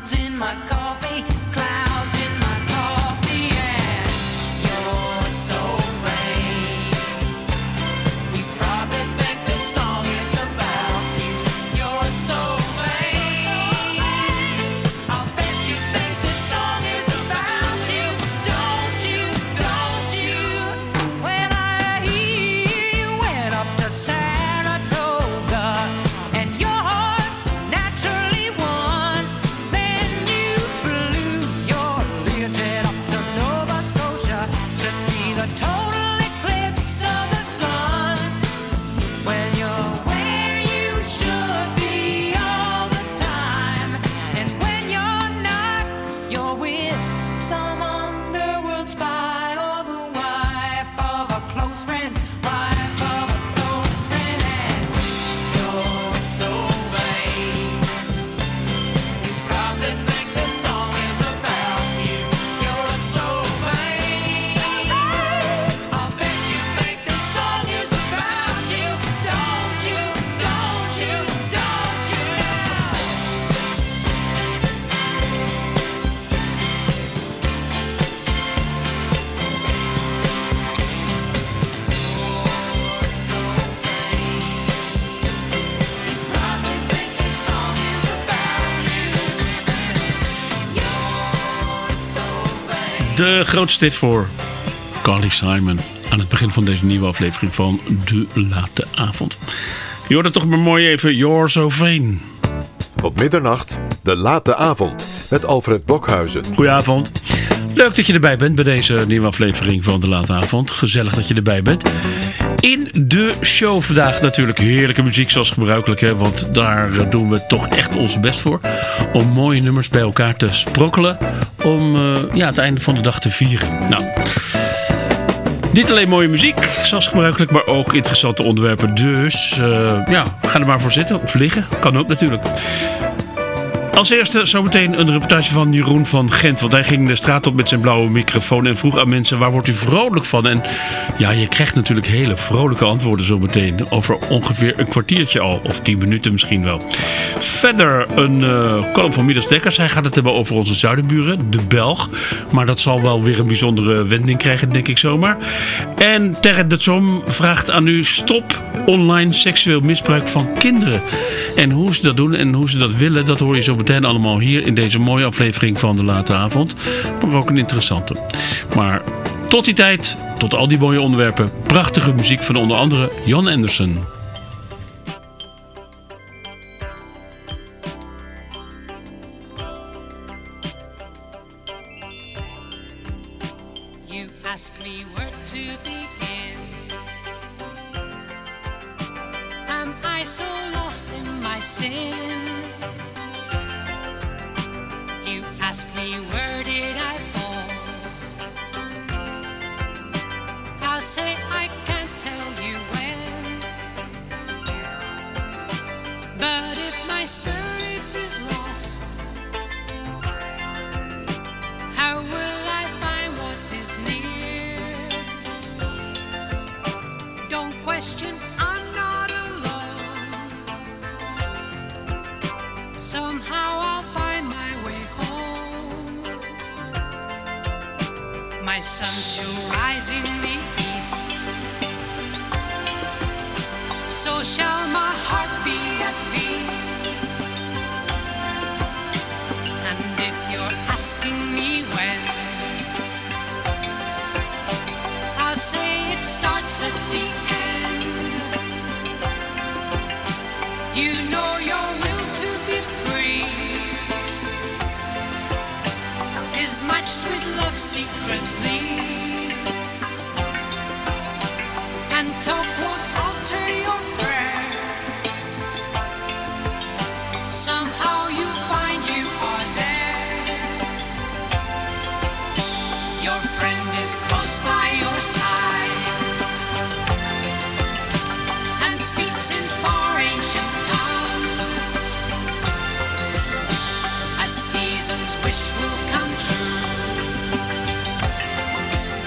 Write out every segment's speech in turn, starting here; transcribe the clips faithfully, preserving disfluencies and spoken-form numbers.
clouds in my coffee, clouds in my coffee, and you're so vain. You probably think this song is about you. You're so vain. I'll bet you think this song is about you. Don't you, don't you? When I hear you went up to Saratoga and your horse naturally won, then you flew your Learjet up to Nova Scotia to see the total eclipse of the sun. When you're where you should be all the time, and when you're not, you're with some underworld spy or the wife of a close friend, wife of a close friend, and you're so vain. You probably think this song is about you. You're so vain. I'll bet you think this song is about you. Don't you, don't you, don't you? You're so vain. You probably think this song is about you. You're so vain. De grootste hit voor Carly Simon aan het begin van deze nieuwe aflevering van De Late Avond. Je hoort het toch maar mooi even, You're So Vain. Tot middernacht, de late avond met Alfred Blokhuizen. Goedenavond. Leuk dat je erbij bent bij deze nieuwe aflevering van De Late Avond. Gezellig dat je erbij bent. In de show vandaag natuurlijk heerlijke muziek zoals gebruikelijk. Hè, want daar doen we toch echt ons best voor. Om mooie nummers bij elkaar te sprokkelen. Om uh, ja, het einde van de dag te vieren. Nou, niet alleen mooie muziek zoals gebruikelijk. Maar ook interessante onderwerpen. Dus uh, ja, ga er maar voor zitten. Of liggen. Kan ook natuurlijk. Als eerste zometeen een reportage van Jeroen van Gent. Want hij ging de straat op met zijn blauwe microfoon en vroeg aan mensen: waar wordt u vrolijk van? En ja, je krijgt natuurlijk hele vrolijke antwoorden zometeen. Over ongeveer een kwartiertje al. Of tien minuten misschien wel. Verder een uh, column van Midas Dekkers. Hij gaat het hebben over onze zuidenburen, de Belg. Maar dat zal wel weer een bijzondere wending krijgen, denk ik zomaar. En Terre de Zom vraagt aan u: stop online seksueel misbruik van kinderen. En hoe ze dat doen en hoe ze dat willen, dat hoor je zo meteen allemaal hier in deze mooie aflevering van De Late Avond. Maar ook een interessante. Maar tot die tijd, tot al die mooie onderwerpen, prachtige muziek van onder andere Jon Anderson. You ask me where to begin. Am I so lost in my sin? You ask me where did I fall? I'll say I can't tell you when. But if my spirit is lost, how will I find what is near? Don't question, I'm not alone. Somehow I'll find my way home. My sun shall rise in the east, so shall my heart be at peace. And if you're asking me when, I'll say it starts at the end. You know your will to be free is matched with love secretly, and talk won't alter your prayer. Somehow you find you are there. Your friend is close by your side and speaks in far ancient tongue. A season's wish will come true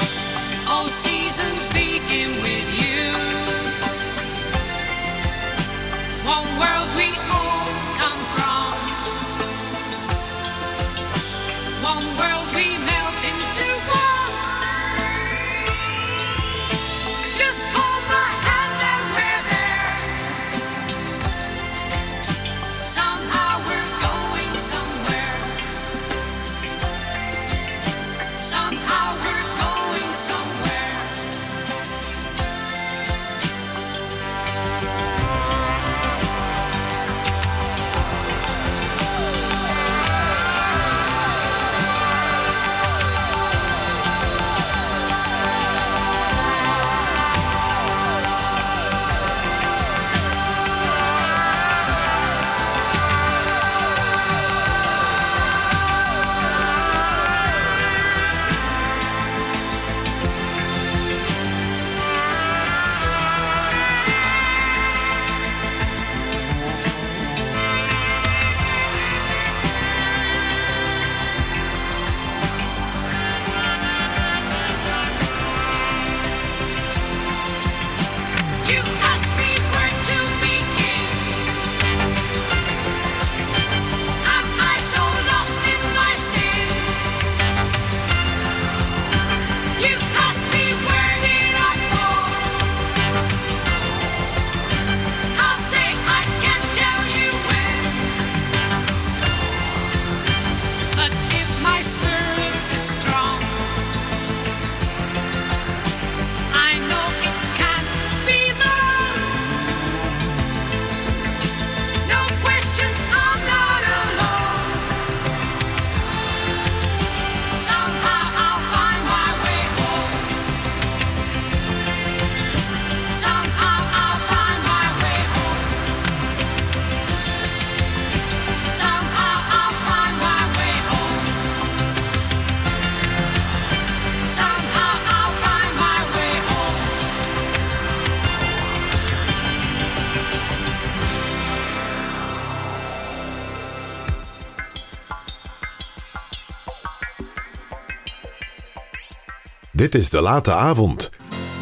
Dit is De Late Avond.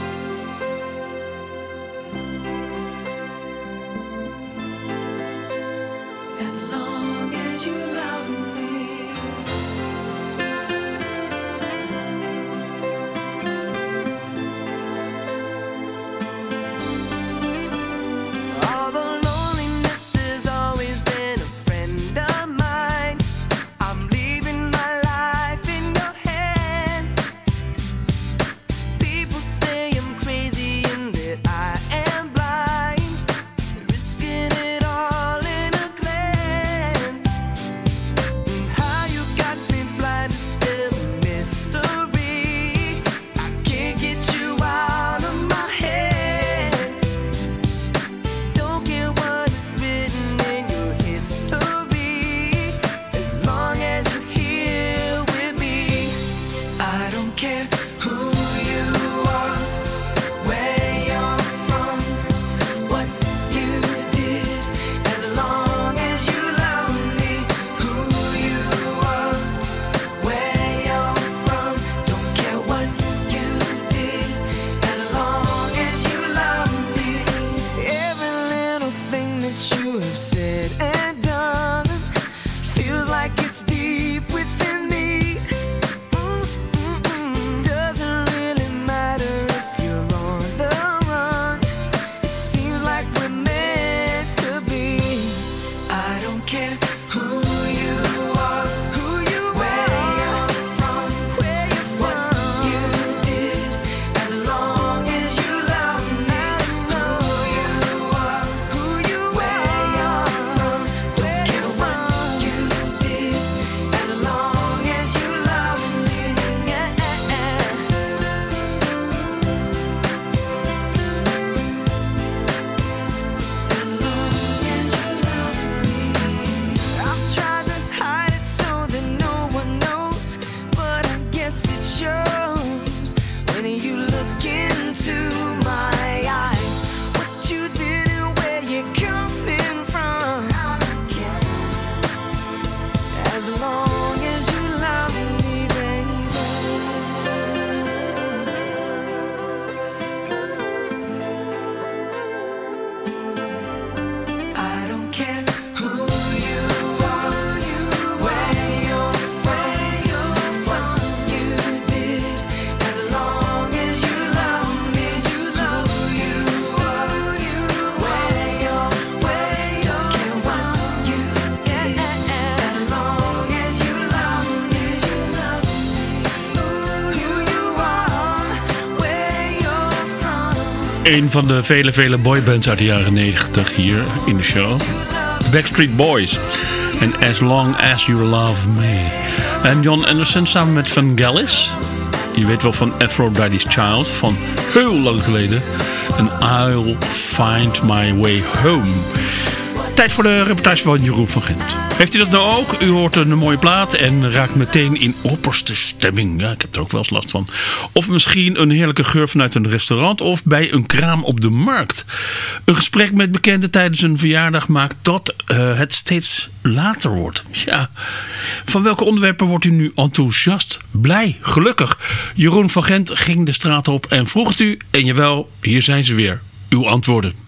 As long as you love me. All the loneliness has always been a friend of mine. I'm leaving my life in your hands. People say I'm crazy and that I am blind, risking it all in a glance. And how you got me blind is still a mystery. I can't get you out of my head. Don't care what is written in your history, as long as you're here with me. I don't care who you are, where you're from, what you did, as long as you love me. Who you are, where you're from, don't care what you did, as long as you love me. Every little thing that you have said and done feels like it's deep within me. Mm-mm-mm. Doesn't really matter if you're on the run. It seems like we're meant to be. I don't care who you are, who you where you're from, where you're from, what you did, as long as you love me. Who you are, who you where you're from, where you're from, you did, as long as you love me. Yeah. As long as you love me. I've tried to hide it so that no one knows, but I guess it shows when you look into my eyes. What you did and where you're coming from. I don't care. As long as you love me, baby. I don't care who you are, where you're from, what you did, as long as you love me. You love you are, where you're where you're care what you did, as long as you love me. You love me. Who you are, where you're from. Een van de vele, vele boybands uit de jaren negentig hier in de show. The Backstreet Boys. En As Long As You Love Me. En John Anderson samen met Vangelis. Je weet wel van Aphrodite's Child. Van heel lang geleden. En I'll Find My Way Home. Tijd voor de reportage van Jeroen van Gent. Heeft u dat nou ook? U hoort een mooie plaat en raakt meteen in opperste stemming. Ja, ik heb er ook wel eens last van. Of misschien een heerlijke geur vanuit een restaurant of bij een kraam op de markt. Een gesprek met bekenden tijdens een verjaardag maakt dat uh, het steeds later wordt. Ja. Van welke onderwerpen wordt u nu enthousiast, blij, gelukkig? Jeroen van Gent ging de straat op en vroeg het u. En jawel, hier zijn ze weer. Uw antwoorden.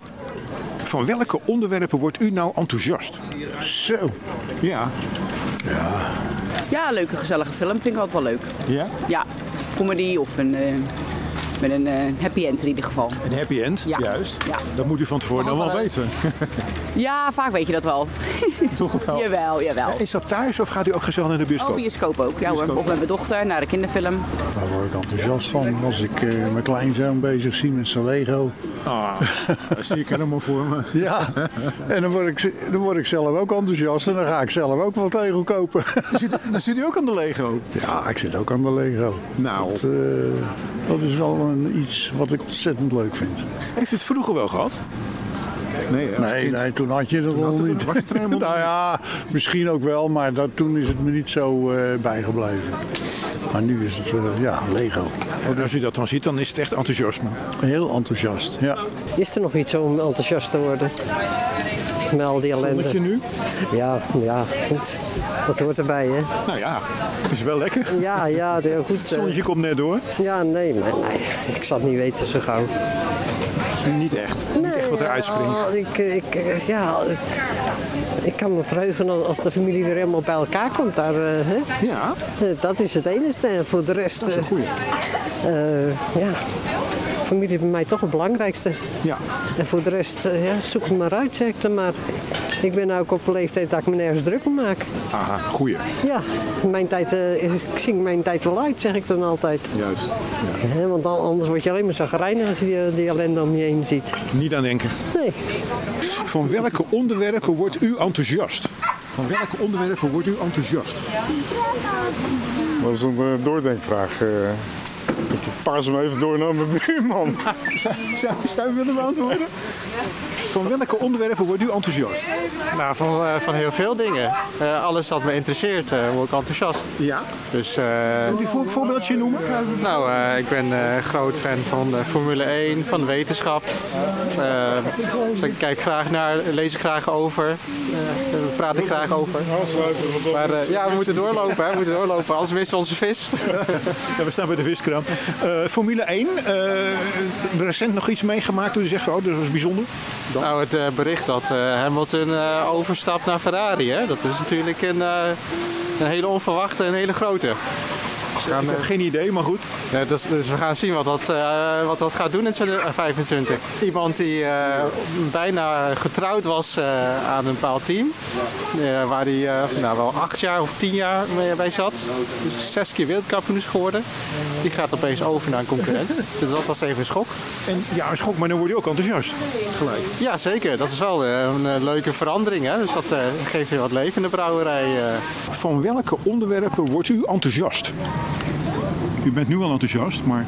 Van welke onderwerpen wordt u nou enthousiast? Zo. Ja. Ja. Ja, leuke gezellige film vind ik altijd wel leuk. Ja? Ja, comedy of een, uh, met een uh, happy end in ieder geval. Een happy end? Ja. Juist. Ja. Dat moet u van tevoren dan wel weten. Ja, vaak weet je dat wel. Toch wel? Jawel, jawel. Is dat thuis of gaat u ook gezellig naar de bioscoop? Oh, bioscoop ook. Ja hoor. Bioscoop. Of met mijn dochter naar de kinderfilm. Daar word ik enthousiast van. Als ik uh, mijn kleinzoon bezig zie met zijn Lego. Ah, dat zie ik helemaal voor me. Ja, en dan word, ik, dan word ik zelf ook enthousiast. En dan ga ik zelf ook wat Lego kopen. Dan zit, dan zit u ook aan de Lego? Ja, ik zit ook aan de Lego. Nou. Dat, uh, dat is wel een, iets wat ik ontzettend leuk vind. Heeft u het vroeger wel gehad? Nee, als Nee, kind. nee, toen had je dat Toen al had het- niet. was het er helemaal Nou ja, misschien ook wel, maar dat, toen is het me niet zo uh, bijgebleven. Maar nu is het, uh, ja, Lego. En als u dat dan ziet, dan is het echt enthousiasme. Heel enthousiast, ja. Is er nog iets om enthousiast te worden? met al die ellende. Zonnetje nu? Ja, ja, goed. Dat hoort erbij, hè? Nou ja, het is wel lekker. Ja, ja, heel goed. Het zonnetje komt net door. Ja, nee, nee, nee. Ik zal het niet weten zo gauw. Niet echt. Niet echt wat eruit springt. Ja, ik, ik, ja, ik kan me verheugen als de familie weer helemaal bij elkaar komt. Daar, uh, hè? Ja. Dat is het enige. En voor de rest... Dat is een goeie. Uh, ja, familie is bij mij toch het belangrijkste. Ja. En voor de rest, uh, ja, zoek het maar uit, zeg ik dan maar. Ik ben ook op een leeftijd dat ik me nergens druk om maak. Aha, goeie. Ja, mijn tijd, uh, ik zing mijn tijd wel uit, zeg ik dan altijd. Juist. Ja. Ja, want anders word je alleen maar chagrijnig als je die, die ellende om je heen ziet. Niet aan denken. Nee. Van welke onderwerpen wordt u enthousiast? Van welke onderwerpen wordt u enthousiast? Dat is een uh, doordenkvraag. Uh, ik paas hem even door naar mijn buurman. Zou, zou, zou u willen beantwoorden? Van welke onderwerpen wordt u enthousiast? Nou, van, uh, van heel veel dingen. Uh, alles wat me interesseert, uh, word ik enthousiast. Ja. Dus, uh, Kunt u een voor, voorbeeldje noemen? Nou, uh, ik ben uh, groot fan van de Formule één, van de wetenschap. Uh, dus ik kijk graag naar, lees ik graag over. Uh, daar praat ik graag over. Maar uh, ja, we moeten doorlopen, hè. We moeten doorlopen, anders missen we onze vis. Ja, we staan bij de viskraam. Uh, Formule één, uh, recent nog iets meegemaakt toen u zegt, oh, dat was bijzonder? Dan? Nou, het uh, bericht dat uh, Hamilton uh, overstapt naar Ferrari, hè? Dat is natuurlijk een, uh, een hele onverwachte en hele grote. Ik heb geen idee, maar goed. Ja, dus, dus we gaan zien wat dat, uh, wat dat gaat doen in tweeduizend vijfentwintig. Iemand die uh, bijna getrouwd was uh, aan een bepaald team. Uh, waar hij uh, nou, wel acht jaar of tien jaar mee bij zat. Dus zes keer wereldkampioen is geworden. Die gaat opeens over naar een concurrent. Dus dat was even een schok. En ja, een schok, maar dan word je ook enthousiast. Gelijk. Ja, zeker. Dat is wel uh, een uh, leuke verandering. Hè? Dus dat uh, geeft weer wat leven in de brouwerij. Uh. Van welke onderwerpen wordt u enthousiast? U bent nu al enthousiast, maar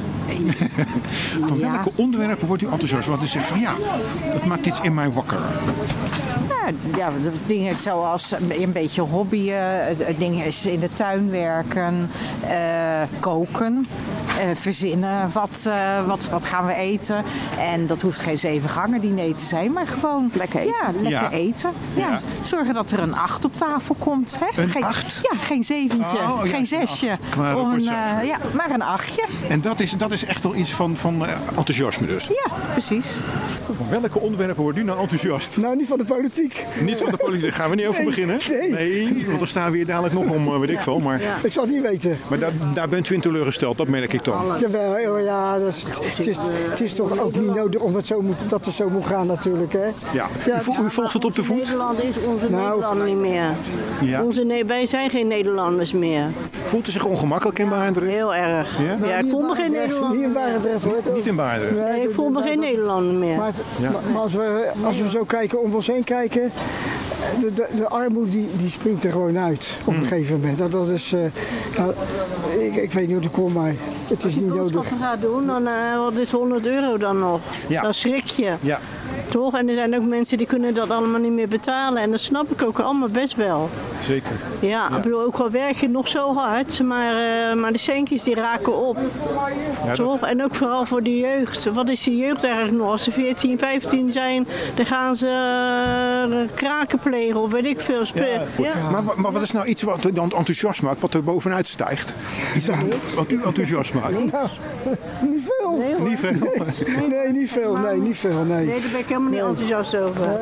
van Ja. welke onderwerpen wordt u enthousiast? Wat u zegt van ja, dat maakt iets in mij wakker. Ja, ja, de dingen zoals een beetje hobbyen, dingen in de tuin werken, uh, koken, uh, verzinnen, wat, uh, wat, wat gaan we eten. En dat hoeft geen zeven gangen diner te zijn, maar gewoon lekker eten. Ja, lekker Ja. eten. Ja. Ja. Zorgen dat er een acht op tafel komt. Hè? Een geen, acht? Ja, geen zeventje, Oh, ja, geen zesje. een acht. Maar Of ook een, wat uh, ja, maar een achtje. En dat is, dat is echt wel iets van, van uh, enthousiasme dus. Ja, precies. Van welke onderwerpen wordt u nou enthousiast? Nou, niet van de politiek. Niet van de politiek, daar gaan we niet over Nee, beginnen. nee. nee, want dan staan we hier dadelijk nog om, uh, weet ik veel. Maar, Ik zal het niet weten. maar daar, daar bent u in teleurgesteld, dat merk ik dan. Jawel, ja, dat is, het, is, het is toch ook niet nodig om het zo moet, dat het zo moet gaan natuurlijk. Hè? Ja. U, vo- u volgt het op de voet? Nederland is onze Nou. Nederlander niet meer. Ja. Onze, nee, wij zijn geen Nederlanders meer. Voelt u zich ongemakkelijk in Barendrecht? Heel erg. Ja? Ja, Nou, ik niet voel in me geen Barendrecht, Nederlander. Niet in Barendrecht hoor. Niet in Barendrecht? Nee, ik voel me geen Nederlander meer. Maar, het- Ja. maar, maar als, we, als we zo kijken, om ons heen kijken, de, de, de armoede die, die springt er gewoon uit op Hmm. een gegeven moment. Dat, dat is, uh, ja, ik, ik weet niet hoe het komt, maar het is Als je niet nodig. boodschappen gaat doen, dan uh, wat is honderd euro dan nog? Ja. Dan schrik je. Ja. Toch? En er zijn ook mensen die kunnen dat allemaal niet meer betalen. En dat snap ik ook allemaal best wel. Zeker. Ja, ik bedoel, ook al werk je nog zo hard, maar, uh, maar de centjes die raken op. Ja, Toch? En ook vooral voor de jeugd. Wat is de jeugd eigenlijk nog? Als ze veertien, vijftien zijn, dan gaan ze uh, kraken plegen of weet ik veel. Spe- ja. Maar, wa- maar wat is nou iets wat u dan enthousiast maakt, wat er bovenuit stijgt? Iets wat u enthousiast maakt? Nou, niet veel. Nee, hoor. Niet veel. Nee, nee, niet veel. Nee, niet veel. Nee. Nee, daar ben ik helemaal niet enthousiast over.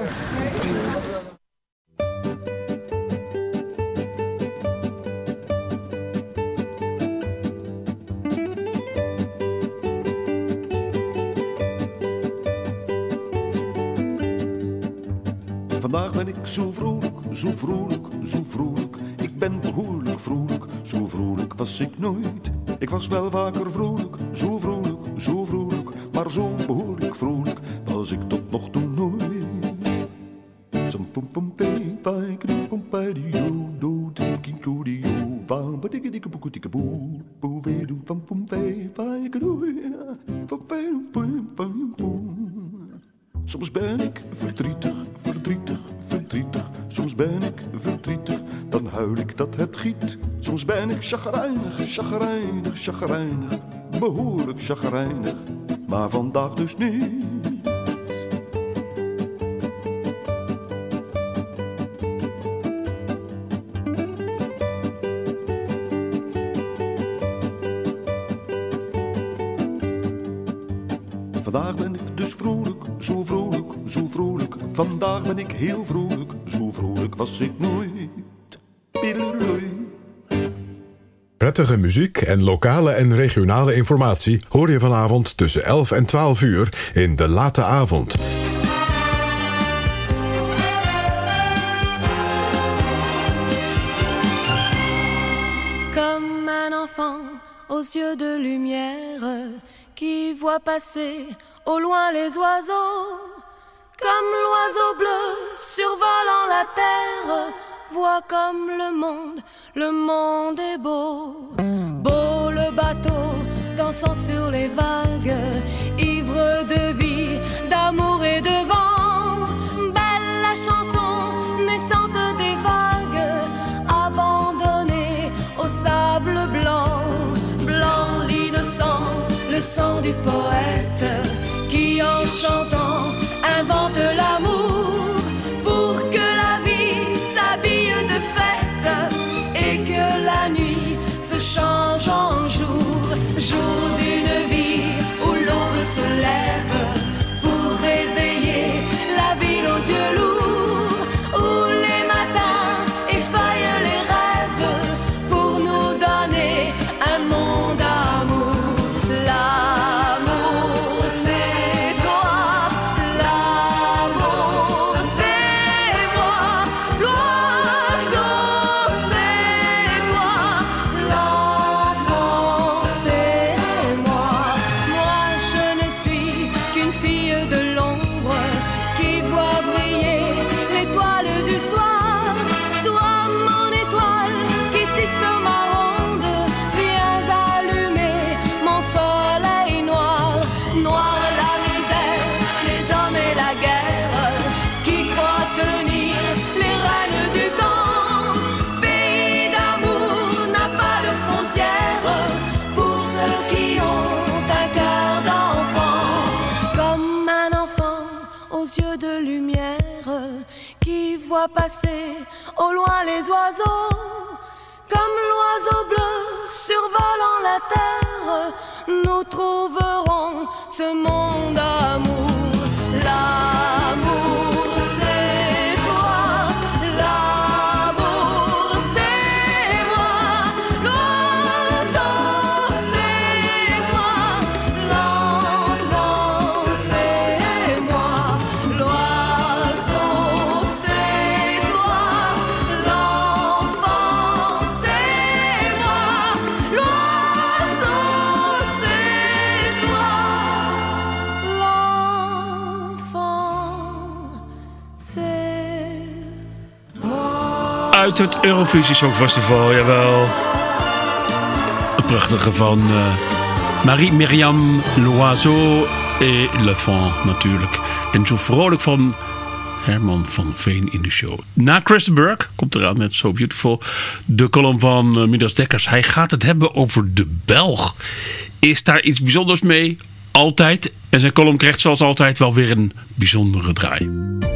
Vandaag ben ik zo vrolijk, zo vrolijk, zo vrolijk. Ik ben behoorlijk vrolijk, zo vrolijk was ik nooit. Ik was wel vaker vrolijk, zo vrolijk, zo vrolijk. Maar zo behoorlijk vrolijk was ik tot nog toe nooit. Zum pum pum pee, pai, krum pum pai, di yo, do, tikin to di yo, bam, ba dikke dikke boeke dikke boe, boe weer doen, pum pum pee, pai, kru, pum pee, pum pum pum. Soms ben ik verdrietig, verdrietig, verdrietig. Soms ben ik verdrietig, dan huil ik dat het giet. Soms ben ik chagrijnig, chagrijnig, chagrijnig. Behoorlijk chagrijnig, maar vandaag dus niet. vandaag ben ik dus vrolijk, zo vrolijk, zo vrolijk. Vandaag ben ik heel vrolijk, zo vrolijk was ik nooit. Pideloei. Prettige muziek en lokale en regionale informatie hoor je vanavond tussen elf en twaalf uur in De Late Avond. Comme un enfant aux yeux de lumière qui voit passer au loin les oiseaux, comme l'oiseau bleu survolant la terre, vois comme le monde, le monde est beau. Beau le bateau dansant sur les vagues, ivre de vie, d'amour et de vent. Belle la chanson naissante des vagues, abandonnée au sable blanc. Blanc l'innocent, le sang du poète, qui en chantant invente l'amour pour que la vie s'habille de fête et que la nuit se change en jour, jour d'une vie où l'aube se lève pour réveiller la ville aux yeux lourds, où les matins effeuillent les rêves pour nous donner un monde d'amour. L'amour c'est toi, l'amour c'est moi, l'oiseau c'est toi, l'enfant c'est moi. Moi je ne suis qu'une fille de l'ombre qui voit briller l'étoile du soir. Toi mon étoile qui tisse ma ronde, viens allumer mon soleil noir. Noir la misère, les hommes et la guerre, qui croient tenir les rênes du temps. Pays d'amour n'a pas de frontières pour ceux qui ont un cœur d'enfant. Comme un enfant aux yeux de lumière qui voit passer au loin les oiseaux, comme l'oiseau bleu survolant la terre, nous trouverons ce monde d'amour. L'amour c'est toi, l'amour c'est moi, l'oiseau c'est toi, l'enfant c'est moi, l'oiseau c'est toi, l'enfant c'est moi, l'oiseau c'est toi, l'enfant c'est moi. Uit het Eurovisie Songfestival, jawel. Het prachtige van uh, Marie-Myriam Loiseau et L'Enfant natuurlijk. En zo vrolijk van Herman van Veen in de show. Na Chris Burke komt eraan met So Beautiful. De column van uh, Midas Dekkers. Hij gaat het hebben over de Belg. Is daar iets bijzonders mee? Altijd. En zijn column krijgt zoals altijd wel weer een bijzondere draai.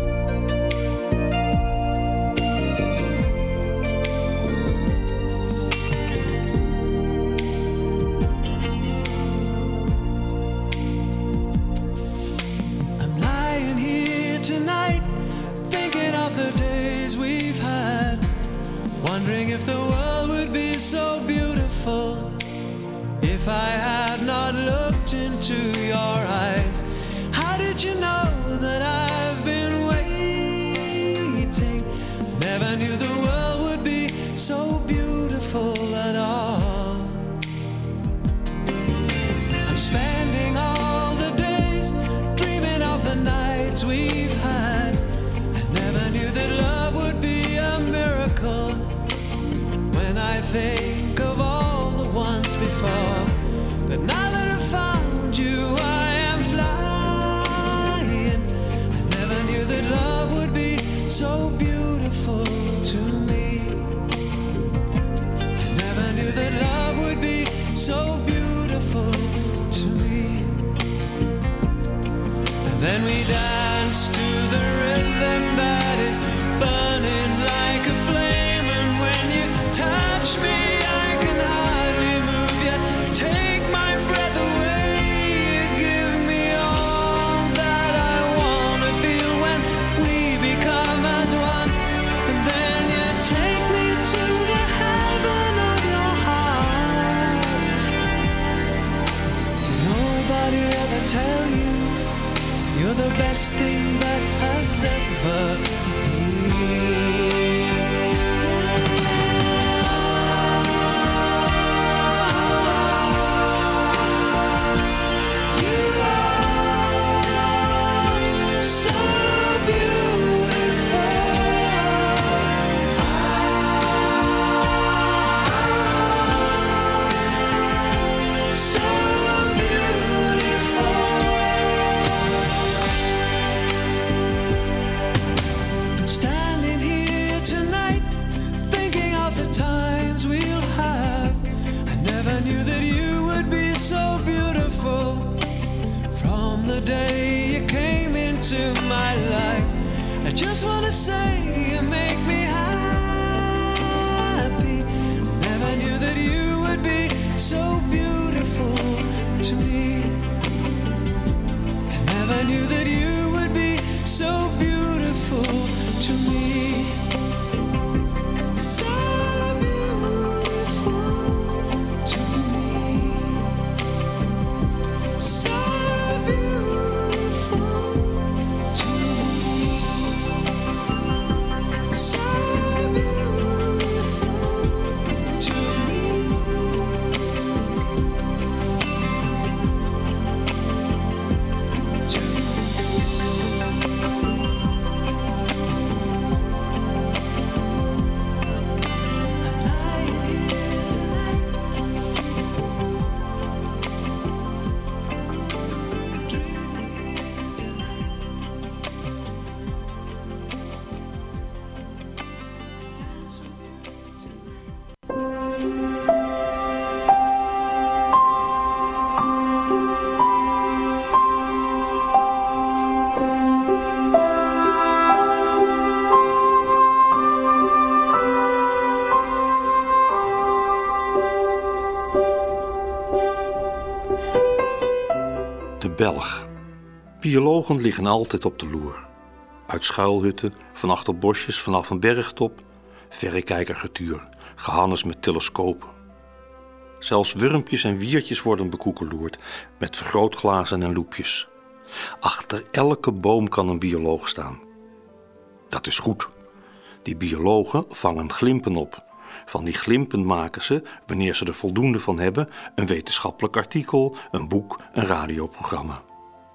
I'm lying here tonight, thinking of the days we've had, wondering if the world would be so beautiful if I had not looked into your eyes. How did you know that I've been waiting? Never knew the world would be so beautiful at all. I'm spending all the days dreaming of the nights we've had. I never knew that love would be a miracle. When I think of all the ones before, but now that I've found you, I am flying. I never knew that love would be so beautiful to me. I never knew that love would be so beautiful to me. And then we dance to the rhythm that is burning like a flame. And when you touch me, I can hardly move. You take my breath away. You give me all never my life. I just wanna say you make me happy. I never knew that you would be so beautiful to me. I never knew that you would be so beautiful to me. So beautiful to me. So Belg. Biologen liggen altijd op de loer. Uit schuilhutten, van achter bosjes, vanaf een bergtop, verrekijkergetuur, gehannes met telescopen. Zelfs wurmpjes en wiertjes worden bekoekeloerd met vergrootglazen en loepjes. Achter elke boom kan een bioloog staan. Dat is goed. Die biologen vangen glimpen op. Van die glimpen maken ze, wanneer ze er voldoende van hebben, een wetenschappelijk artikel, een boek, een radioprogramma.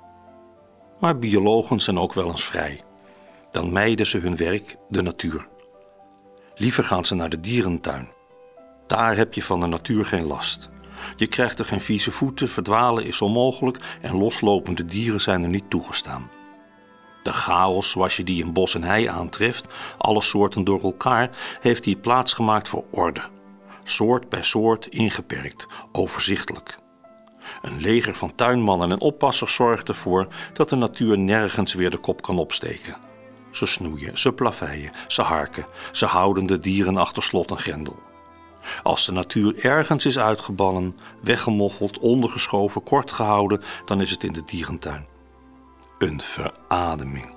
Maar biologen zijn ook wel eens vrij. Dan mijden ze hun werk, de natuur. Liever gaan ze naar de dierentuin. Daar heb je van de natuur geen last. Je krijgt er geen vieze voeten, verdwalen is onmogelijk en loslopende dieren zijn er niet toegestaan. De chaos zoals je die in bos en hei aantreft, alle soorten door elkaar, heeft hier plaats gemaakt voor orde. Soort bij soort ingeperkt, overzichtelijk. Een leger van tuinmannen en oppassers zorgt ervoor dat de natuur nergens weer de kop kan opsteken. Ze snoeien, ze plaveien, ze harken, ze houden de dieren achter slot en grendel. Als de natuur ergens is uitgebannen, weggemoffeld, ondergeschoven, kort gehouden, dan is het in de dierentuin. Een verademing.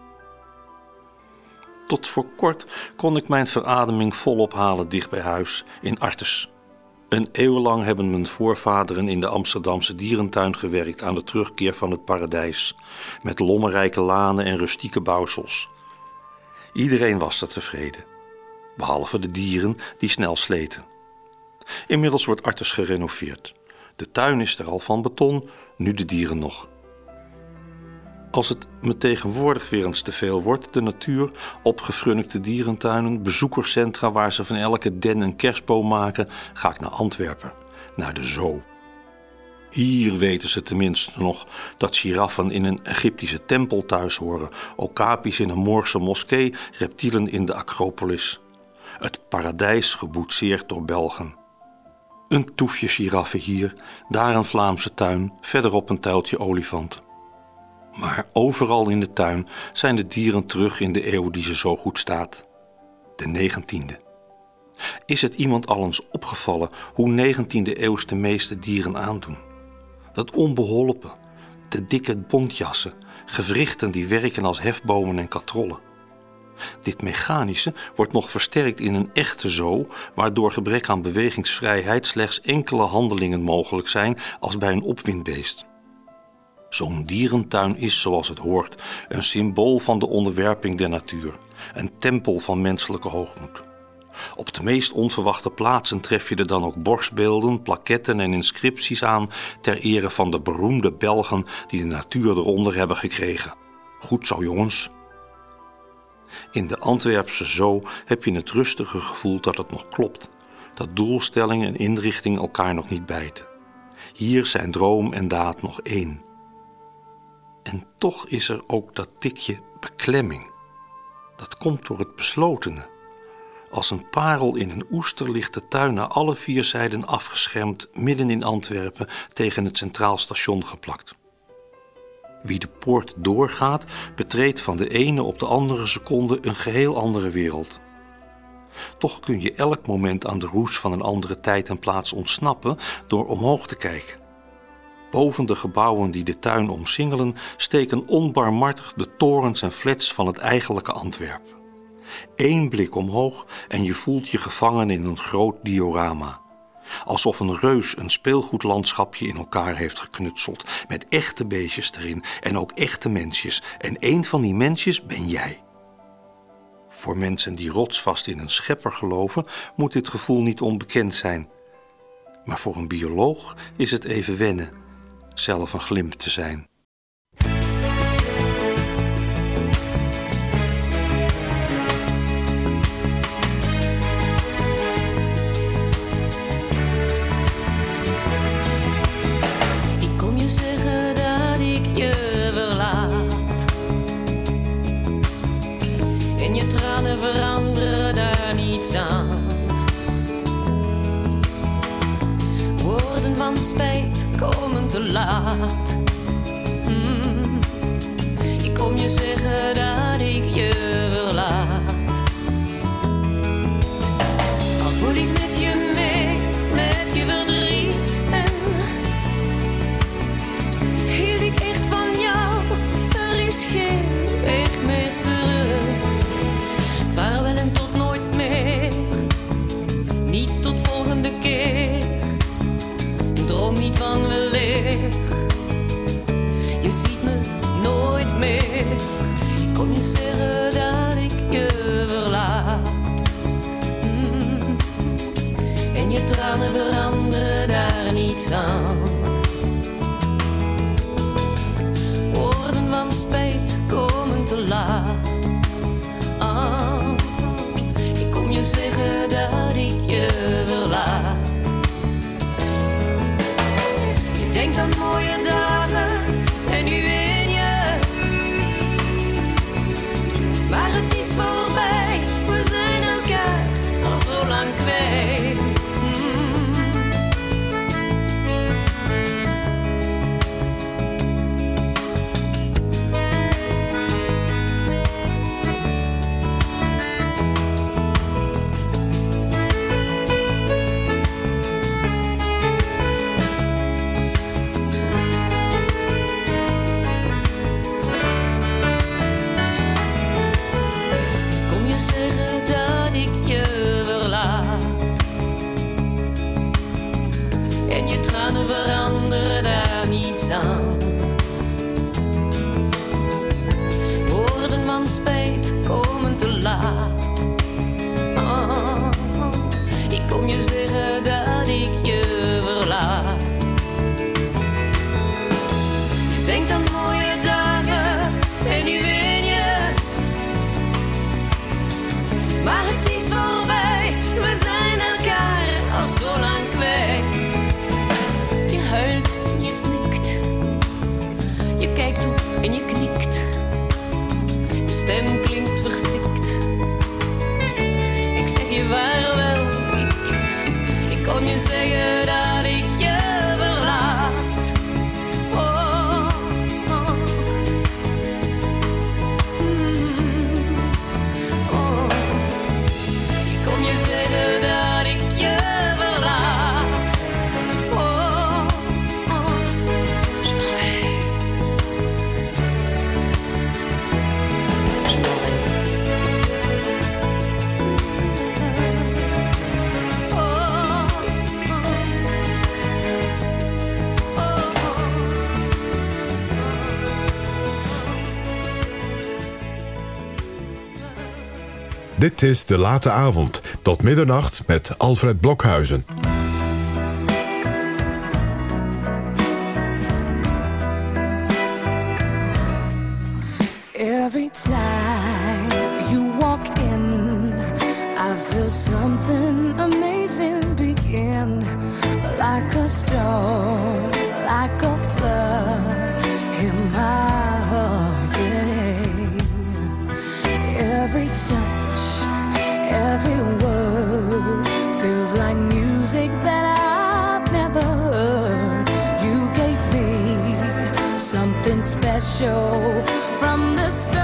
Tot voor kort kon ik mijn verademing volop halen dicht bij huis, in Artes. Een eeuw lang hebben mijn voorvaderen in de Amsterdamse dierentuin gewerkt aan de terugkeer van het paradijs, met lommerrijke lanen en rustieke bouwsels. Iedereen was er tevreden, behalve de dieren die snel sleten. Inmiddels wordt Artes gerenoveerd. De tuin is er al van beton, nu de dieren nog. Als het me tegenwoordig weer eens te veel wordt, de natuur, opgefrunnikte dierentuinen, bezoekerscentra waar ze van elke den een kerstboom maken, ga ik naar Antwerpen, naar de zoo. Hier weten ze tenminste nog dat giraffen in een Egyptische tempel thuis horen, okapis in een Moorse moskee, reptielen in de Acropolis. Het paradijs geboetseerd door Belgen. Een toefje giraffen hier, daar een Vlaamse tuin, verderop een tuiltje olifant. Maar overal in de tuin zijn de dieren terug in de eeuw die ze zo goed staat. De negentiende. Is het iemand al eens opgevallen hoe negentiende eeuws de meeste dieren aandoen? Dat onbeholpen, de dikke bontjassen, gewrichten die werken als hefbomen en katrollen. Dit mechanische wordt nog versterkt in een echte zoo, waar door gebrek aan bewegingsvrijheid slechts enkele handelingen mogelijk zijn als bij een opwindbeest. Zo'n dierentuin is, zoals het hoort, een symbool van de onderwerping der natuur, een tempel van menselijke hoogmoed. Op de meest onverwachte plaatsen tref je er dan ook borstbeelden, plaketten en inscripties aan ter ere van de beroemde Belgen die de natuur eronder hebben gekregen. Goed zo, jongens. In de Antwerpse Zoo heb je het rustige gevoel dat het nog klopt, dat doelstelling en inrichting elkaar nog niet bijten. Hier zijn droom en daad nog één. En toch is er ook dat tikje beklemming. Dat komt door het beslotene. Als een parel in een oester ligt de tuin naar alle vier zijden afgeschermd, midden in Antwerpen tegen het Centraal Station geplakt. Wie de poort doorgaat, betreedt van de ene op de andere seconde een geheel andere wereld. Toch kun je elk moment aan de roes van een andere tijd en plaats ontsnappen door omhoog te kijken. Boven de gebouwen die de tuin omsingelen steken onbarmhartig de torens en flats van het eigenlijke Antwerpen. Eén blik omhoog en je voelt je gevangen in een groot diorama. Alsof een reus een speelgoedlandschapje in elkaar heeft geknutseld, met echte beestjes erin en ook echte mensjes. En één van die mensjes ben jij. Voor mensen die rotsvast in een schepper geloven, moet dit gevoel niet onbekend zijn. Maar voor een bioloog is het even wennen, zelf een glimp te zijn. Zeggen dat ik je verlaat en je tranen veranderen daar niets aan. Woorden van spijt komen te laat. Hmm. Ik kom je zeggen dat ik je verlaat. Al voel ik met je mee, met je verdriet en hield ik echt van jou, er is geen weg meer terug. Vaarwel en tot nooit meer, niet tot volgende keer. En droom niet van weleer, je ziet me nooit meer. Ik kom je zeggen dat ik je verlaat. Mm. En je tranen veranderen daar niets aan. Van spijt komen te laat. Ah, ik kom je zeggen dat ik je verlaat. Je denkt aan mooie dagen en nu weet je, maar het is voorbij. We zijn elkaar al zo lang kwijt. Veranderen daar niets aan. Woorden van spijt komen te laat. Oh, ik kom je zeggen dat ik je verlaat. Je denkt aan mooie dagen en nu weet je, maar het is voorbij. We zijn elkaar al zo lang kwijt. Je huilt, je snikt, je kijkt op en je knikt. Je stem klinkt verstikt. Ik zeg je vaarwel, ik, ik kom je zeggen dat ik je verlaat. Oh, oh. Mm, oh. Ik kom je zeggen dat ik je verlaat. Oh, oh. Je m'en vais. Je m'en vais. Oh, oh. Dit is De Late Avond, tot middernacht met Alfred Blokhuizen. Every time you walk in, I feel something amazing begin. Like a storm, like a flood in my heart, yeah. Every touch, every word feels like music that I've never heard. You gave me something special from the start.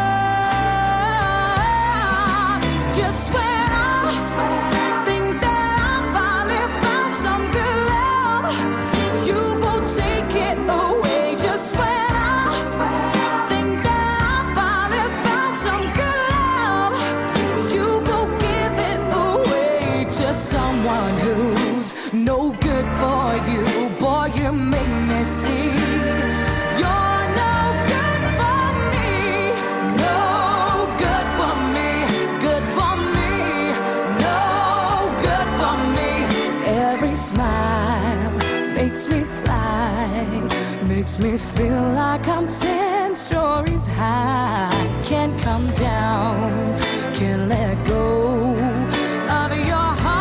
Just when I think that I finally found some good love, you go take it away. Just when I think that I finally found some good love, you go give it away to someone who's no good for you. Boy, you make me see you're no good for me, no good for me, good for me, no good for me. Every smile makes me fly, makes me feel like I'm ten stories high. Can't come down, can't let go of your heart.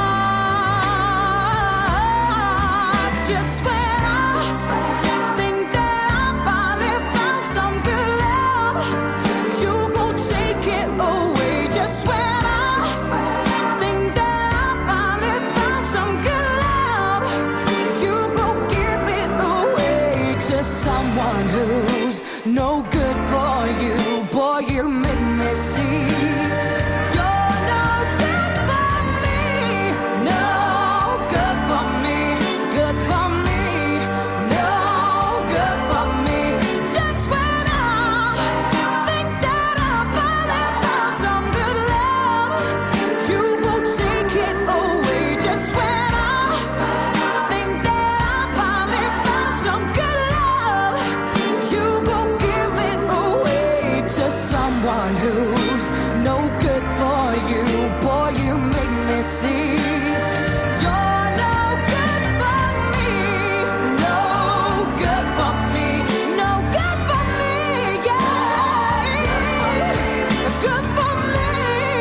Just when I think that I finally found some good love, you go take it away. Just when I think that I finally found some good love, you go give it away to someone who's no good for you. Boy, you make me see you're no good for me, no good for me, good for me, no good for me. Just when I think that I finally found some good love, you go take it away. Just when I think that I finally found some good love, you go give it away to someone who's no good for you. Boy, you make me see you're no good for me, no good for me, no good for me, yeah, good for me,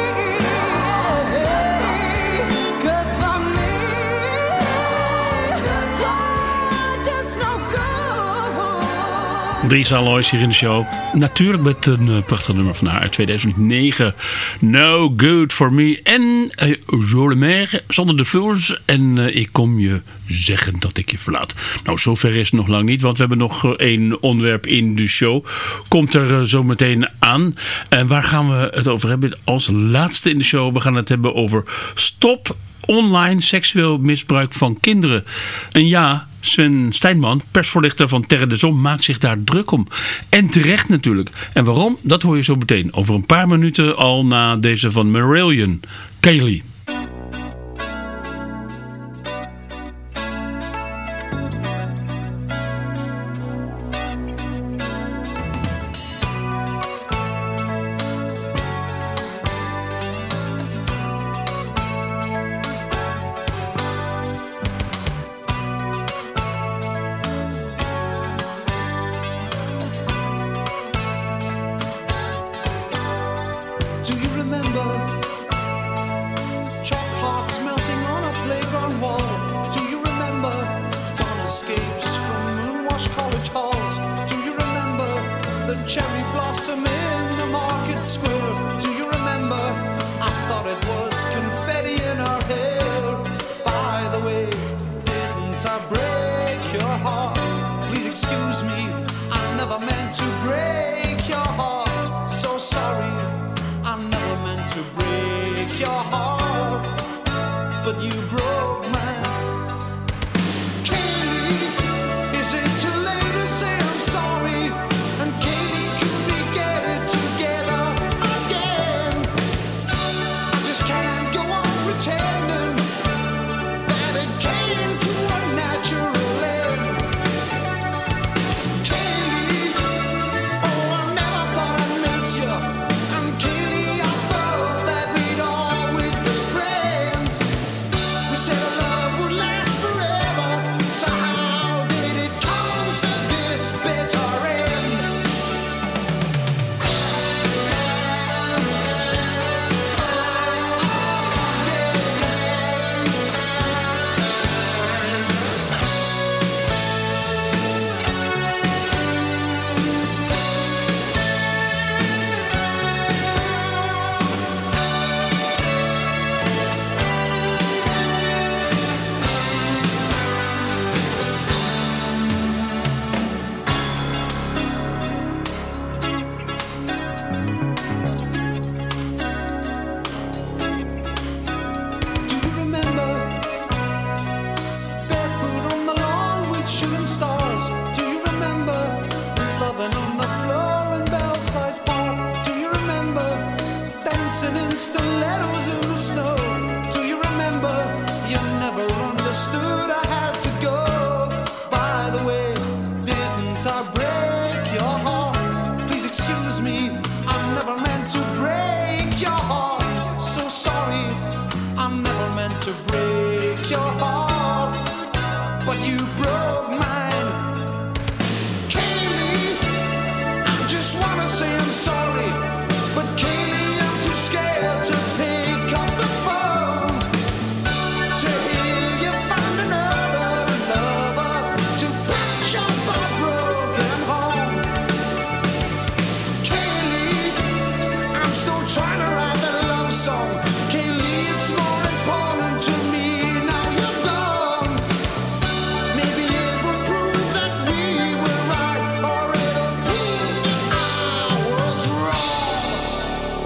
good for me, yeah, just no good. Dries Alois hier in de show. Natuurlijk met een uh, prachtig nummer van haar uit tweeduizend negen. No Good For Me. En uh, Jolimer zonder de Fleurs. En uh, ik kom je zeggen dat ik je verlaat. Nou, zover is het nog lang niet. Want we hebben nog uh, één onderwerp in de show. Komt er uh, zo meteen aan. En waar gaan we het over hebben? Als laatste in de show. We gaan het hebben over stop online seksueel misbruik van kinderen. En ja, Sven Steinman, persvoorlichter van Terre des Hommes, maakt zich daar druk om. En terecht natuurlijk. En waarom? Dat hoor je zo meteen. Over een paar minuten al na deze van Marillion. Kaylee. Do you remember chalk hearts melting on a playground wall? Do you remember dawn escapes from moon-washed college halls? Do you remember the cherry blossom in the market square? Do you remember I thought it was confetti in our hair? By the way, didn't I break your heart? Please excuse me, I never meant to break your heart. So sorry, I never meant to break your heart, but you broke mine. Katie, is it too late to say I'm sorry? And Katie, could we get it together again? I just can't go on pretending that it came to a natural end. Katie, oh, I never thought I'd miss you. And Katie, I thought that we but you broke mine. Kaylee, I just wanna say I'm sorry, but Kaylee, I'm too scared to pick up the phone. To hear you find another lover to patch up our broken home. Kaylee, I'm still trying to write the love song. Kaylee, it's more important to me now you're gone. Maybe it will prove that we were right, or it'll prove that I was wrong.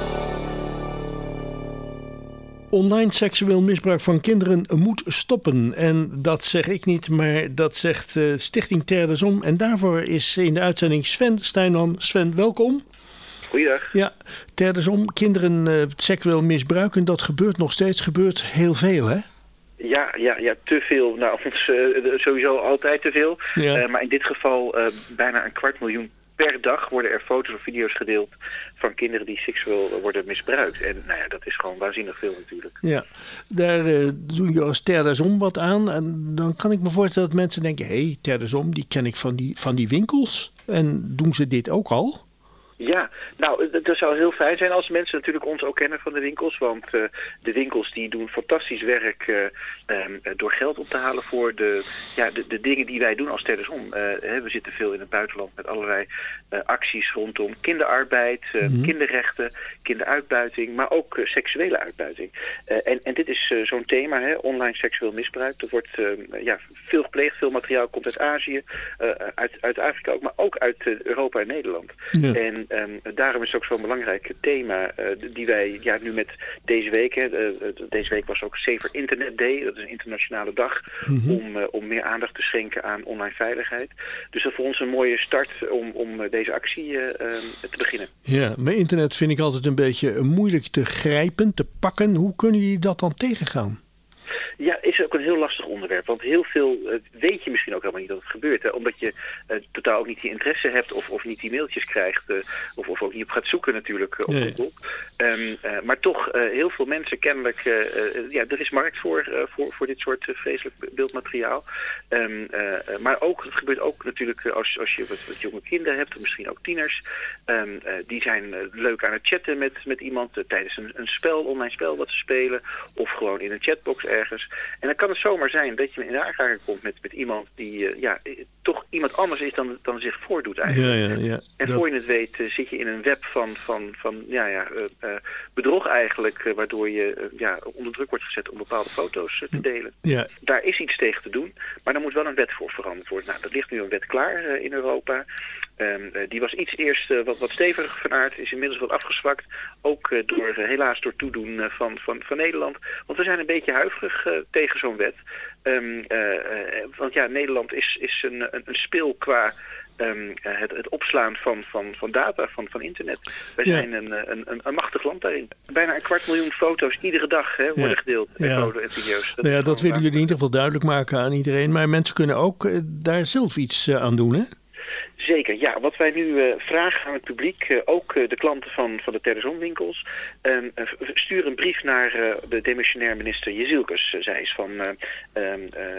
Online seksueel misbruik van kinderen moet stoppen. En dat zeg ik niet, maar dat zegt uh, Stichting Terre des Hommes. En daarvoor is in de uitzending Sven Steinman. Sven, welkom. Goeiedag. Ja, Terre des Hommes, kinderen uh, seksueel misbruiken, dat gebeurt nog steeds, gebeurt heel veel, hè? Ja, ja, ja, te veel. Nou, ons uh, sowieso altijd te veel. Ja. Uh, maar in dit geval uh, bijna een kwart miljoen per dag worden er foto's of video's gedeeld van kinderen die seksueel worden misbruikt. En nou ja, dat is gewoon waanzinnig veel natuurlijk. Ja, daar uh, doe je als Terre des Hommes wat aan. En dan kan ik me voorstellen dat mensen denken, hé, hey, Terre des Hommes, die ken ik van die, van die winkels. En doen ze dit ook al? Ja, nou, dat zou heel fijn zijn als mensen natuurlijk ons ook kennen van de winkels. Want uh, de winkels die doen fantastisch werk uh, um, door geld op te halen voor de, ja, de, de dingen die wij doen als Terre des Hommes. Uh, hè, we zitten veel in het buitenland met allerlei uh, acties rondom kinderarbeid, uh, mm-hmm. kinderrechten, kinderuitbuiting, maar ook uh, seksuele uitbuiting. Uh, en, en dit is uh, zo'n thema, hè, online seksueel misbruik. Er wordt uh, ja, veel gepleegd, veel materiaal komt uit Azië, uh, uit, uit Afrika ook, maar ook uit uh, Europa en Nederland. Ja. En Um, daarom is het ook zo'n belangrijk thema uh, die wij ja, nu met deze week, hè, uh, deze week was ook Safer Internet Day, dat is een internationale dag, mm-hmm. om, uh, om meer aandacht te schenken aan online veiligheid. Dus dat is voor ons een mooie start om, om uh, deze actie uh, uh, te beginnen. Ja, maar internet vind ik altijd een beetje moeilijk te grijpen, te pakken. Hoe kunnen jullie dat dan tegengaan? Ja, is ook een heel lastig onderwerp. Want heel veel uh, weet je misschien ook helemaal niet dat het gebeurt. Hè? Omdat je uh, totaal ook niet die interesse hebt of, of niet die mailtjes krijgt. Uh, of, of ook niet op gaat zoeken natuurlijk uh, op nee. Google. Um, uh, maar toch, uh, heel veel mensen kennelijk... Uh, uh, ja, er is markt voor, uh, voor, voor dit soort uh, vreselijk beeldmateriaal. Um, uh, uh, maar ook, het gebeurt ook natuurlijk uh, als, als je wat, wat jonge kinderen hebt. Of misschien ook tieners. Um, uh, die zijn uh, leuk aan het chatten met, met iemand uh, tijdens een, een spel, online spel wat ze spelen. Of gewoon in een chatbox ergens. En dan kan het zomaar zijn dat je in de aanraking komt met, met iemand die uh, ja, toch iemand anders is dan, dan zich voordoet eigenlijk. Ja, ja, ja. En dat... voor je het weet uh, zit je in een web van, van, van ja, ja, uh, uh, bedrog eigenlijk, uh, waardoor je uh, ja, onder druk wordt gezet om bepaalde foto's uh, te delen. Ja. Daar is iets tegen te doen, maar daar moet wel een wet voor veranderd worden. Nou, dat ligt nu een wet klaar uh, in Europa. Um, uh, die was iets eerst uh, wat, wat steviger van aard, is inmiddels wat afgezwakt. Ook uh, door, uh, helaas door toedoen uh, van, van, van Nederland. Want we zijn een beetje huiverig uh, tegen zo'n wet. Um, uh, uh, want ja, Nederland is, is een, een, een speel qua um, uh, het, het opslaan van, van, van data, van, van internet. Wij Ja. zijn een, een, een, een machtig land daarin. Bijna een kwart miljoen foto's iedere dag hè, worden Ja. gedeeld. Ja. En foto's en video's. Dat Nou ja, is dat gewoon willen jullie in ieder geval duidelijk maken aan iedereen. Maar mensen kunnen ook uh, daar zelf iets uh, aan doen, hè? Zeker, ja. Wat wij nu uh, vragen aan het publiek, uh, ook uh, de klanten van, van de Terre des Hommes winkels, um, uh, stuur een brief naar uh, de demissionair minister Jezilkes. Uh, zij is van uh, um,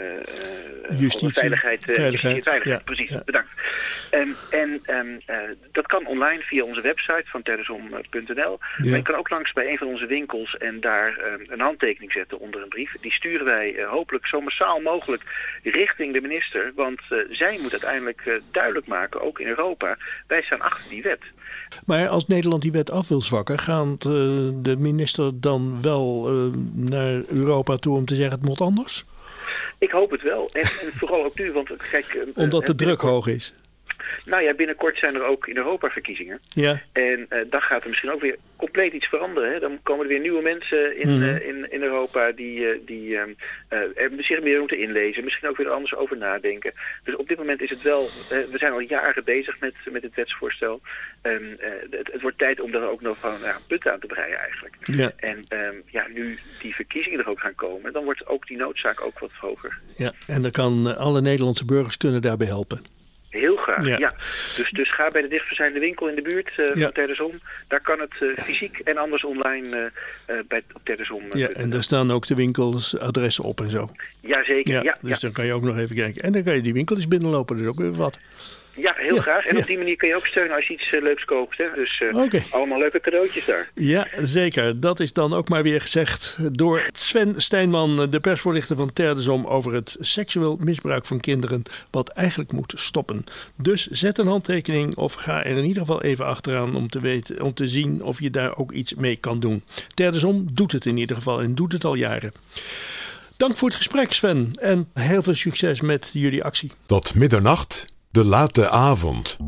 uh, Justitie, veiligheid, uh, veiligheid, justitie, veiligheid, ja, precies, ja. bedankt. Um, en um, uh, dat kan online via onze website van terre des hommes punt n l. Ja. Maar je kan ook langs bij een van onze winkels en daar um, een handtekening zetten onder een brief. Die sturen wij uh, hopelijk zo massaal mogelijk richting de minister, want uh, zij moet uiteindelijk uh, duidelijk maken, ook in Europa, wij staan achter die wet. Maar als Nederland die wet af wil zwakken, gaat uh, de minister dan wel uh, naar Europa toe om te zeggen het moet anders? Ik hoop het wel. En, en vooral ook nu, want kijk... Uh, Omdat de druk hoog is. Nou ja, binnenkort zijn er ook in Europa verkiezingen. Ja. En uh, dan gaat er misschien ook weer compleet iets veranderen. Hè? Dan komen er weer nieuwe mensen in, Mm-hmm. uh, in, in Europa die, uh, die uh, uh, er zich meer moeten inlezen. Misschien ook weer anders over nadenken. Dus op dit moment is het wel... Uh, we zijn al jaren bezig met, met het wetsvoorstel. Um, uh, het, het wordt tijd om daar ook nog van uh, punten aan te breien eigenlijk. Ja. En um, ja, nu die verkiezingen er ook gaan komen, dan wordt ook die noodzaak ook wat hoger. Ja. En dan kan uh, alle Nederlandse burgers kunnen daarbij helpen. Heel graag, ja. Ja. Dus, dus ga bij de dichtstbijzijnde winkel in de buurt uh, Ja. van Terdesom. Daar kan het uh, fysiek en anders online uh, uh, bij, op Terdesom. Uh, Ja, en daar staan ook de winkelsadressen op en zo. Jazeker, ja. ja, dus ja. dan kan je ook nog even kijken. En dan kan je die winkeltjes binnenlopen, dat is ook weer wat. Ja, heel Ja, graag. En ja. op die manier kun je ook steunen als je iets uh, leuks koopt. Hè? Dus uh, Oké. allemaal leuke cadeautjes daar. Ja, zeker. Dat is dan ook maar weer gezegd door Sven Stijnman, de persvoorlichter van Terdesom, over het seksueel misbruik van kinderen, wat eigenlijk moet stoppen. Dus zet een handtekening of ga er in ieder geval even achteraan om te weten, om te zien of je daar ook iets mee kan doen. Terdesom doet het in ieder geval en doet het al jaren. Dank voor het gesprek, Sven, en heel veel succes met jullie actie. Tot middernacht, de late avond.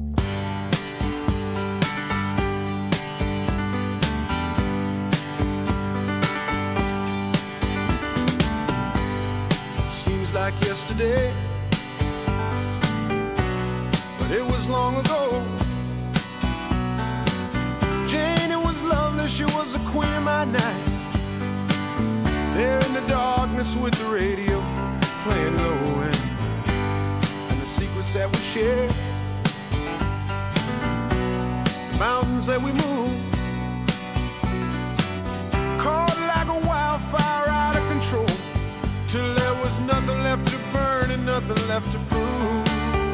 Seems like yesterday, but it was long ago. Jane, it was lovely, she was the queen of my night. There in the darkness with the radio playing low end, and the secrets that we shared, the mountains that we moved, caught like a wildfire out of control, till there was nothing left to burn and nothing left to prove.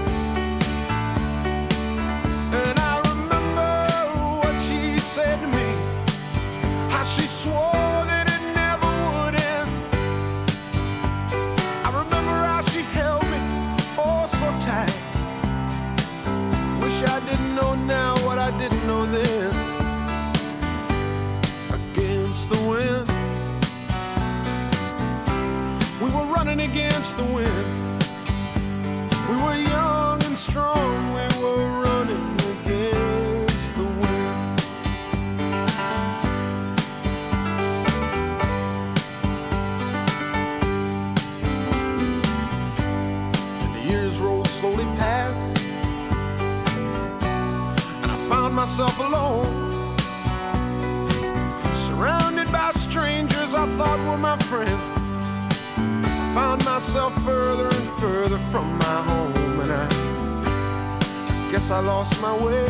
And I remember what she said to me, how she swore that it never would end. I remember how she held me oh so tight. Wish I didn't know now what I didn't know then. Against the wind, we were running against the wind. We were young and strong, we were running against the wind. And the years rolled slowly past, and I found myself alone, surrounded by strangers I thought were my friends. Found myself further and further from my home, and I guess I lost my way.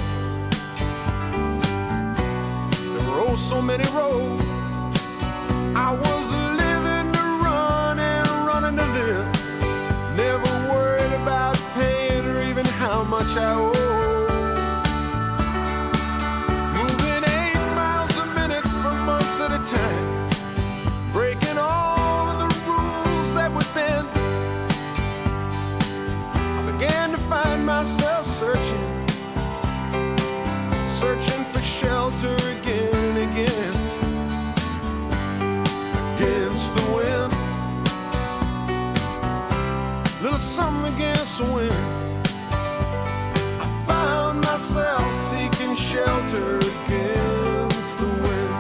There were oh so many roads. I was living to run and running to live, never worried about paying or even how much I owe. Moving eight miles a minute for months at a time, breaking all of the rules that would bend. I began to find myself searching, searching for shelter again and again. Against the wind, little something against the wind. I found myself seeking shelter against the wind.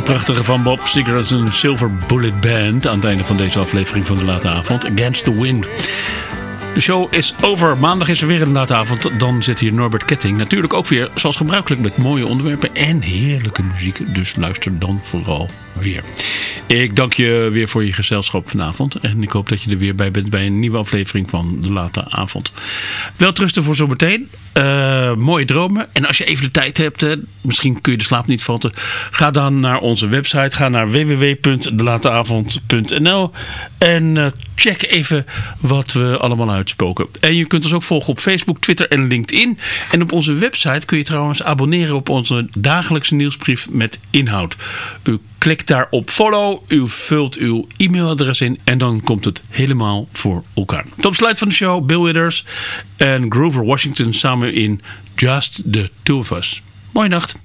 prachtige van Bob Seger en Silver Bullet Band aan het einde van deze aflevering van de late avond. Against the Wind. De show is over. Maandag is er weer een late avond. Dan zit hier Norbert Ketting. Natuurlijk ook weer zoals gebruikelijk met mooie onderwerpen en heerlijke muziek. Dus luister dan vooral weer. Ik dank je weer voor je gezelschap vanavond. En ik hoop dat je er weer bij bent bij een nieuwe aflevering van de late avond. Welterusten voor zometeen. Uh, mooie dromen. En als je even de tijd hebt, hè, misschien kun je de slaap niet vatten. Ga dan naar onze website. Ga naar w w w punt de late avond punt n l en uh, check even wat we allemaal uitspoken. En je kunt ons ook volgen op Facebook, Twitter en LinkedIn. En op onze website kun je trouwens abonneren op onze dagelijkse nieuwsbrief met inhoud. U klikt daar op follow, u vult uw e-mailadres in en dan komt het helemaal voor elkaar. Tot besluit van de show, Bill Withers en Grover Washington samen in Just the Two of Us. Mooie nacht.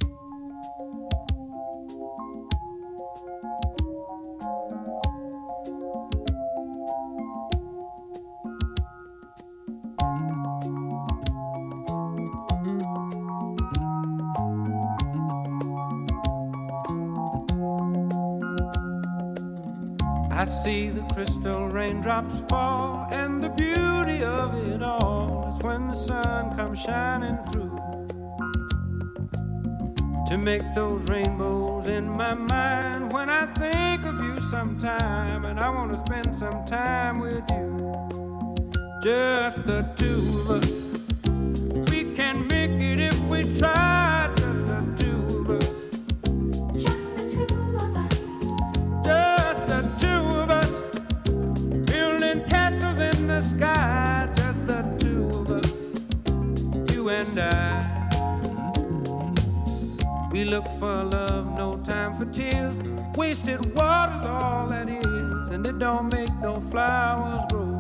I see the crystal raindrops fall, and the beauty of it all is when the sun comes shining through to make those rainbows in my mind. When I think of you sometime, and I want to spend some time with you, just the two of us. We can make it if we try, just the two of us. Just the two of us. Just the two of us. Building castles in the sky, just the two of us. You and I. We look for love, no time for tears. Wasted water's all that is, and it don't make no flowers grow.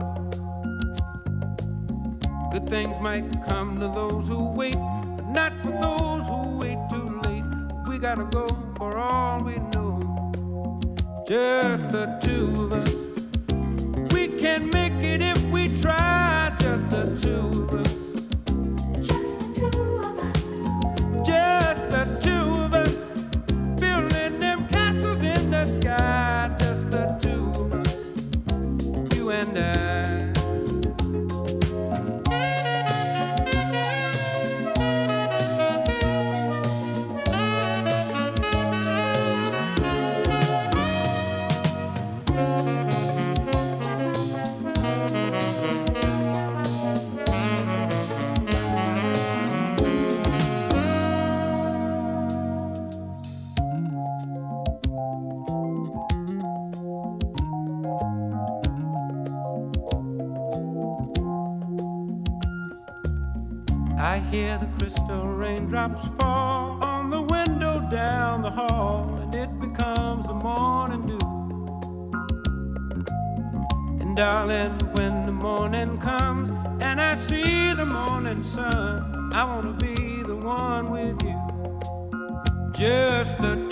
Good things might come to those who wait, but not for those who wait too late. We gotta go for all we know. Just the two of us. We can make it if we try. Just the two of us. Just the two of us. Just the two of us. Building them castles in the sky. Just the two of us. You and I. I hear the crystal raindrops fall on the window down the hall, and it becomes the morning dew. And darling, when the morning comes and I see the morning sun, I want to be the one with you. Just the